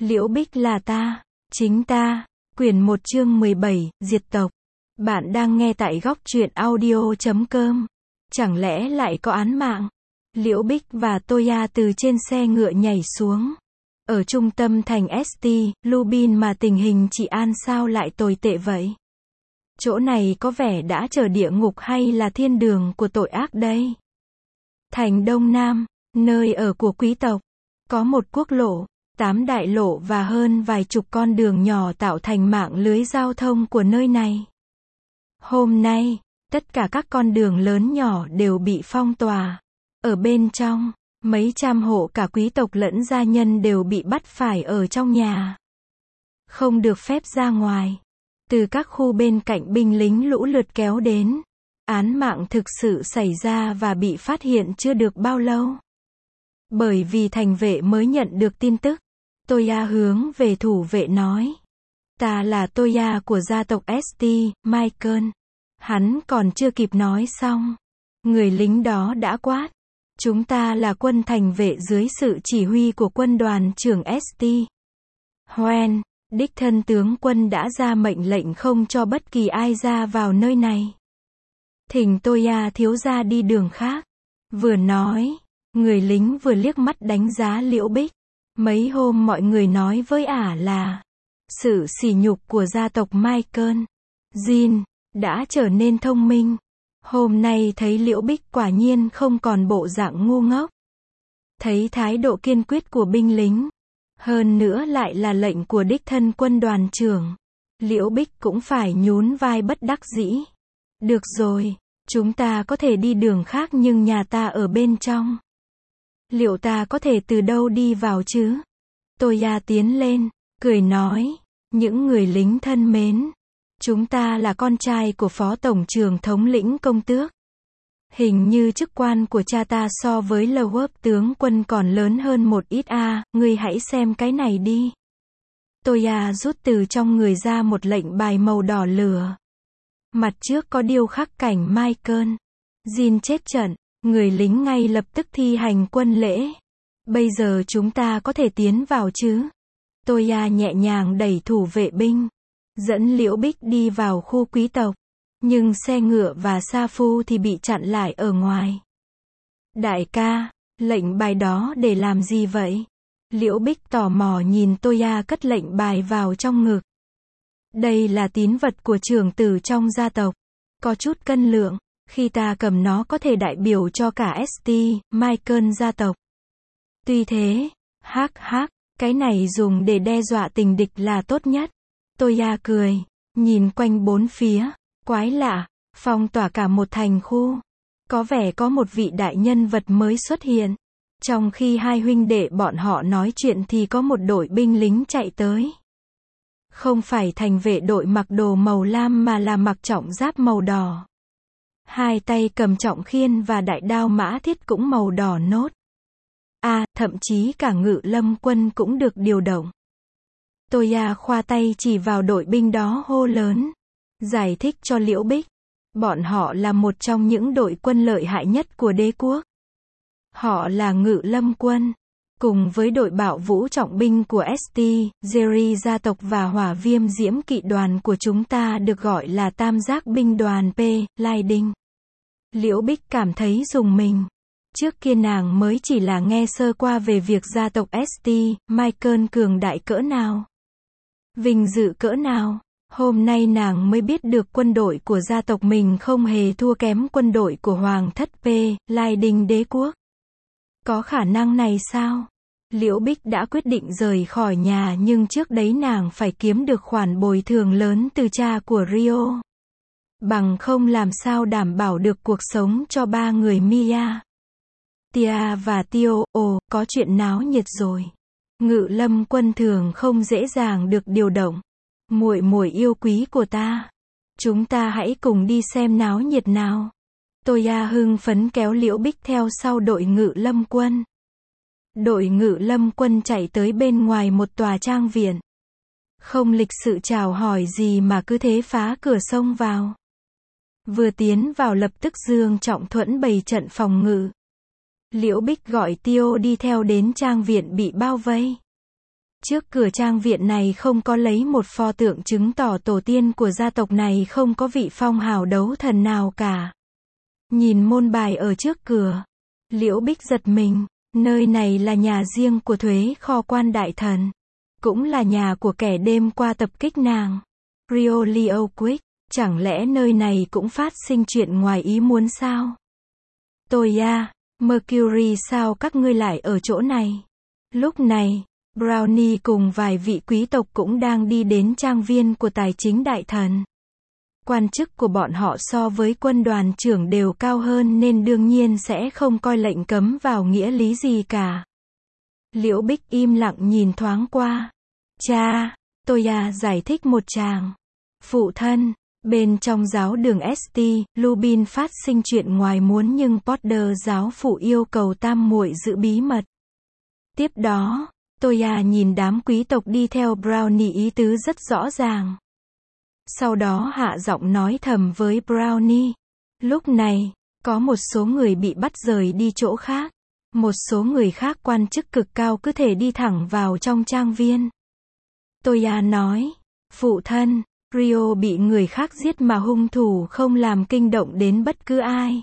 Liễu Bích là ta, chính ta. Quyển 1 chương 17, diệt tộc. Bạn đang nghe tại góc truyện audio.com. Chẳng lẽ lại có án mạng? Liễu Bích và Toya từ trên xe ngựa nhảy xuống. Ở trung tâm thành St. Lubin mà tình hình trị an sao lại tồi tệ vậy? Chỗ này có vẻ đã trở địa ngục hay là thiên đường của tội ác đây? Thành Đông Nam, nơi ở của quý tộc, có một quốc lộ, 8 đại lộ và hơn vài chục con đường nhỏ tạo thành mạng lưới giao thông của nơi này. Hôm nay, tất cả các con đường lớn nhỏ đều bị phong tỏa. Ở bên trong, mấy trăm hộ cả quý tộc lẫn gia nhân đều bị bắt phải ở trong nhà. Không được phép ra ngoài. Từ các khu bên cạnh binh lính lũ lượt kéo đến. Án mạng thực sự xảy ra và bị phát hiện chưa được bao lâu. Bởi vì thành vệ mới nhận được tin tức. Toya hướng về thủ vệ nói. Ta là Toya của gia tộc St. Michael. Hắn còn chưa kịp nói xong. Người lính đó đã quát. Chúng ta là quân thành vệ dưới sự chỉ huy của quân đoàn trưởng St. Hoen. Đích thân tướng quân đã ra mệnh lệnh không cho bất kỳ ai ra vào nơi này. Thỉnh Toya thiếu gia đi đường khác. Vừa nói, người lính vừa liếc mắt đánh giá Liễu Bích. Mấy hôm mọi người nói với ả là sự sỉ nhục của gia tộc Michael. Jin đã trở nên thông minh. Hôm nay thấy Liễu Bích quả nhiên không còn bộ dạng ngu ngốc. Thấy thái độ kiên quyết của binh lính. Hơn nữa lại là lệnh của đích thân quân đoàn trưởng. Liễu Bích cũng phải nhún vai bất đắc dĩ. Được rồi, chúng ta có thể đi đường khác nhưng nhà ta ở bên trong. Liệu ta có thể từ đâu đi vào chứ? Toya tiến lên, cười nói. Những người lính thân mến. Chúng ta là con trai của phó tổng trưởng thống lĩnh công tước. Hình như chức quan của cha ta so với Lowop tướng quân còn lớn hơn một ít ngươi hãy xem cái này đi. Toya rút từ trong người ra một lệnh bài màu đỏ lửa. Mặt trước có điêu khắc cảnh Michael. Jin chết trận, người lính ngay lập tức thi hành quân lễ. Bây giờ chúng ta có thể tiến vào chứ? Toya nhẹ nhàng đẩy thủ vệ binh. Dẫn Liễu Bích đi vào khu quý tộc. Nhưng xe ngựa và sa phu thì bị chặn lại ở ngoài. Đại ca, lệnh bài đó để làm gì vậy? Liễu Bích tò mò nhìn Toya cất lệnh bài vào trong ngực. Đây là tín vật của trưởng tử trong gia tộc. Có chút cân lượng, khi ta cầm nó có thể đại biểu cho cả St. Michael gia tộc. Tuy thế, cái này dùng để đe dọa tình địch là tốt nhất. Toya cười, nhìn quanh bốn phía. Quái lạ, phong tỏa cả một thành khu. Có vẻ có một vị đại nhân vật mới xuất hiện. Trong khi hai huynh đệ bọn họ nói chuyện thì có một đội binh lính chạy tới. Không phải thành vệ đội mặc đồ màu lam mà là mặc trọng giáp màu đỏ. Hai tay cầm trọng khiên và đại đao mã thiết cũng màu đỏ nốt. Thậm chí cả ngự lâm quân cũng được điều động. Toya khoa tay chỉ vào đội binh đó hô lớn. Giải thích cho Liễu Bích. Bọn họ là một trong những đội quân lợi hại nhất của đế quốc. Họ là ngự lâm quân. Cùng với đội bạo vũ trọng binh của St. Jerry gia tộc và hỏa viêm diễm kỵ đoàn của chúng ta được gọi là tam giác binh đoàn P. Lightning. Liễu Bích cảm thấy rùng mình. Trước kia nàng mới chỉ là nghe sơ qua về việc gia tộc St. Michael cường đại cỡ nào. Vinh dự cỡ nào. Hôm nay nàng mới biết được quân đội của gia tộc mình không hề thua kém quân đội của Hoàng thất P. Lightning đế quốc. Có khả năng này sao? Liễu Bích đã quyết định rời khỏi nhà nhưng trước đấy nàng phải kiếm được khoản bồi thường lớn từ cha của Rio. Bằng không làm sao đảm bảo được cuộc sống cho ba người Mia, Tia và Tio. Có chuyện náo nhiệt rồi. Ngự lâm quân thường không dễ dàng được điều động. Muội muội yêu quý của ta. Chúng ta hãy cùng đi xem náo nhiệt nào. Toya hưng phấn kéo Liễu Bích theo sau đội ngự lâm quân. Đội ngự lâm quân chạy tới bên ngoài một tòa trang viện. Không lịch sự chào hỏi gì mà cứ thế phá cửa xông vào. Vừa tiến vào lập tức Dương Trọng Thuẫn bày trận phòng ngự. Liễu Bích gọi Tio đi theo đến trang viện bị bao vây. Trước cửa trang viện này không có lấy một pho tượng chứng tỏ tổ tiên của gia tộc này không có vị phong hào đấu thần nào cả. Nhìn môn bài ở trước cửa, Liễu Bích giật mình, nơi này là nhà riêng của thuế kho quan đại thần, cũng là nhà của kẻ đêm qua tập kích nàng. Rio Leo Quick, chẳng lẽ nơi này cũng phát sinh chuyện ngoài ý muốn sao? Toya, Mercury sao các ngươi lại ở chỗ này? Lúc này, Brownie cùng vài vị quý tộc cũng đang đi đến trang viên của tài chính đại thần. Quan chức của bọn họ so với quân đoàn trưởng đều cao hơn nên đương nhiên sẽ không coi lệnh cấm vào nghĩa lý gì cả. Liễu Bích im lặng nhìn thoáng qua. Cha, Toya giải thích một tràng. Phụ thân, bên trong giáo đường St. Lubin phát sinh chuyện ngoài muốn nhưng Potter giáo phụ yêu cầu tam muội giữ bí mật. Tiếp đó, Toya nhìn đám quý tộc đi theo Brownie ý tứ rất rõ ràng. Sau đó hạ giọng nói thầm với Brownie. Lúc này, có một số người bị bắt rời đi chỗ khác. Một số người khác quan chức cực cao cứ thể đi thẳng vào trong trang viên. Toya nói, phụ thân, Rio bị người khác giết mà hung thủ không làm kinh động đến bất cứ ai.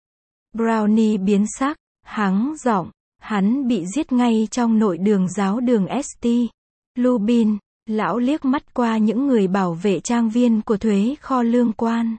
Brownie biến sắc, hắng giọng, hắn bị giết ngay trong nội đường giáo đường St. Lubin. Lão liếc mắt qua những người bảo vệ trang viên của thuế kho lương quan.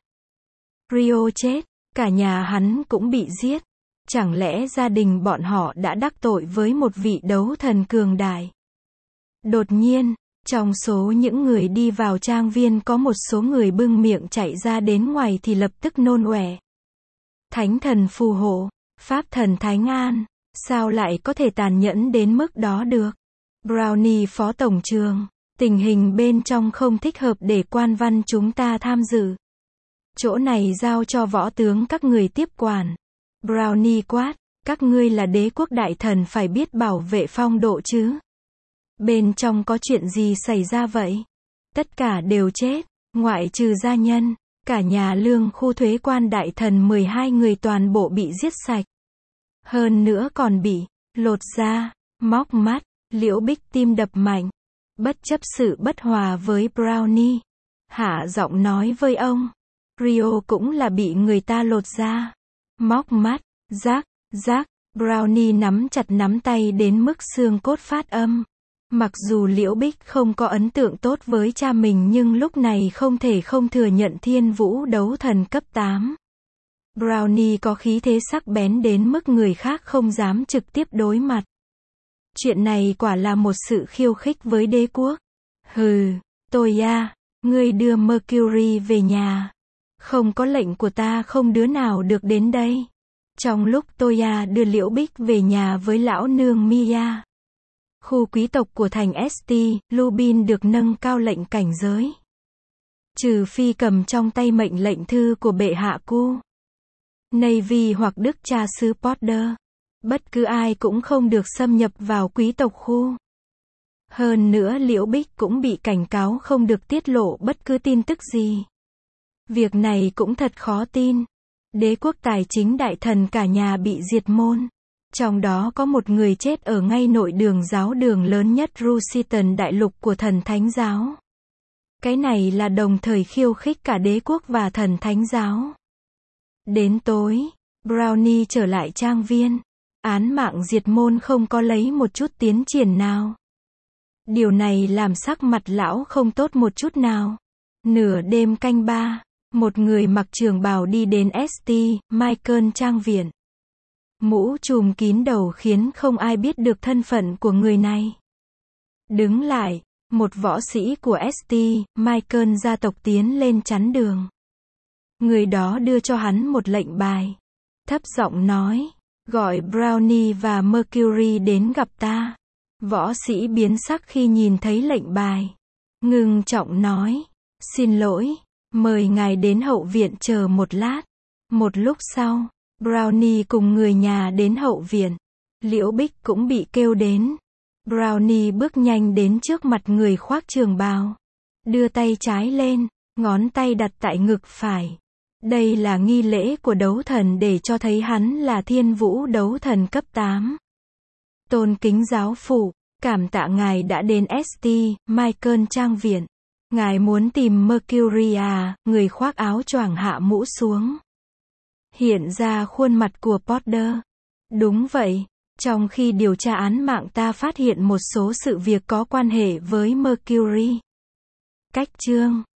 Rio chết, cả nhà hắn cũng bị giết. Chẳng lẽ gia đình bọn họ đã đắc tội với một vị đấu thần cường đại? Đột nhiên, trong số những người đi vào trang viên có một số người bưng miệng chạy ra đến ngoài thì lập tức nôn ọe. Thánh thần phù hộ, pháp thần thánh an, sao lại có thể tàn nhẫn đến mức đó được? Brownie phó tổng trưởng, tình hình bên trong không thích hợp để quan văn chúng ta tham dự. Chỗ này giao cho võ tướng các người tiếp quản. Brownie quát, các ngươi là đế quốc đại thần phải biết bảo vệ phong độ chứ. Bên trong có chuyện gì xảy ra vậy? Tất cả đều chết, ngoại trừ gia nhân, cả nhà lương khu thuế quan đại thần 12 người toàn bộ bị giết sạch. Hơn nữa còn bị lột da, móc mắt. Liễu Bích tim đập mạnh. Bất chấp sự bất hòa với Brownie, hạ giọng nói với ông. Rio cũng là bị người ta lột da, móc mắt, rác. Brownie nắm chặt nắm tay đến mức xương cốt phát âm. Mặc dù Liễu Bích không có ấn tượng tốt với cha mình nhưng lúc này không thể không thừa nhận Thiên Vũ đấu thần cấp 8. Brownie có khí thế sắc bén đến mức người khác không dám trực tiếp đối mặt. Chuyện này quả là một sự khiêu khích với đế quốc. Hừ, Toya, ngươi đưa Mercury về nhà. Không có lệnh của ta không đứa nào được đến đây. Trong lúc Toya đưa Liễu Bích về nhà với lão nương Mia, khu quý tộc của thành St. Lubin được nâng cao lệnh cảnh giới. Trừ phi cầm trong tay mệnh lệnh thư của bệ hạ Cu Navy hoặc đức cha xứ Potter. Bất cứ ai cũng không được xâm nhập vào quý tộc khu. Hơn nữa Liễu Bích cũng bị cảnh cáo không được tiết lộ bất cứ tin tức gì. Việc này cũng thật khó tin. Đế quốc tài chính đại thần cả nhà bị diệt môn. Trong đó có một người chết ở ngay nội đường giáo đường lớn nhất Rusiton đại lục của thần thánh giáo. Cái này là đồng thời khiêu khích cả đế quốc và thần thánh giáo. Đến tối, Brownie trở lại trang viên. Án mạng diệt môn không có lấy một chút tiến triển nào. Điều này làm sắc mặt lão không tốt một chút nào. Nửa đêm canh 3, một người mặc trường bào đi đến St. Michael trang viện. Mũ trùm kín đầu khiến không ai biết được thân phận của người này. Đứng lại, một võ sĩ của St. Michael gia tộc tiến lên chắn đường. Người đó đưa cho hắn một lệnh bài. Thấp giọng nói, gọi Brownie và Mercury đến gặp ta. Võ sĩ biến sắc khi nhìn thấy lệnh bài. Ngưng trọng nói, xin lỗi, mời ngài đến hậu viện chờ một lát. Một lúc sau, Brownie cùng người nhà đến hậu viện. Liễu Bích cũng bị kêu đến. Brownie bước nhanh đến trước mặt người khoác trường bào. Đưa tay trái lên, ngón tay đặt tại ngực phải. Đây là nghi lễ của đấu thần để cho thấy hắn là Thiên Vũ đấu thần cấp 8. Tôn kính giáo phụ, Cảm tạ ngài đã đến St. Michael Trang viện. Ngài muốn tìm Mercury à? Người khoác áo choàng hạ mũ xuống. Hiện ra khuôn mặt của Porter. Đúng vậy. Trong khi điều tra án mạng ta phát hiện một số sự việc có quan hệ với Mercury. Cách chương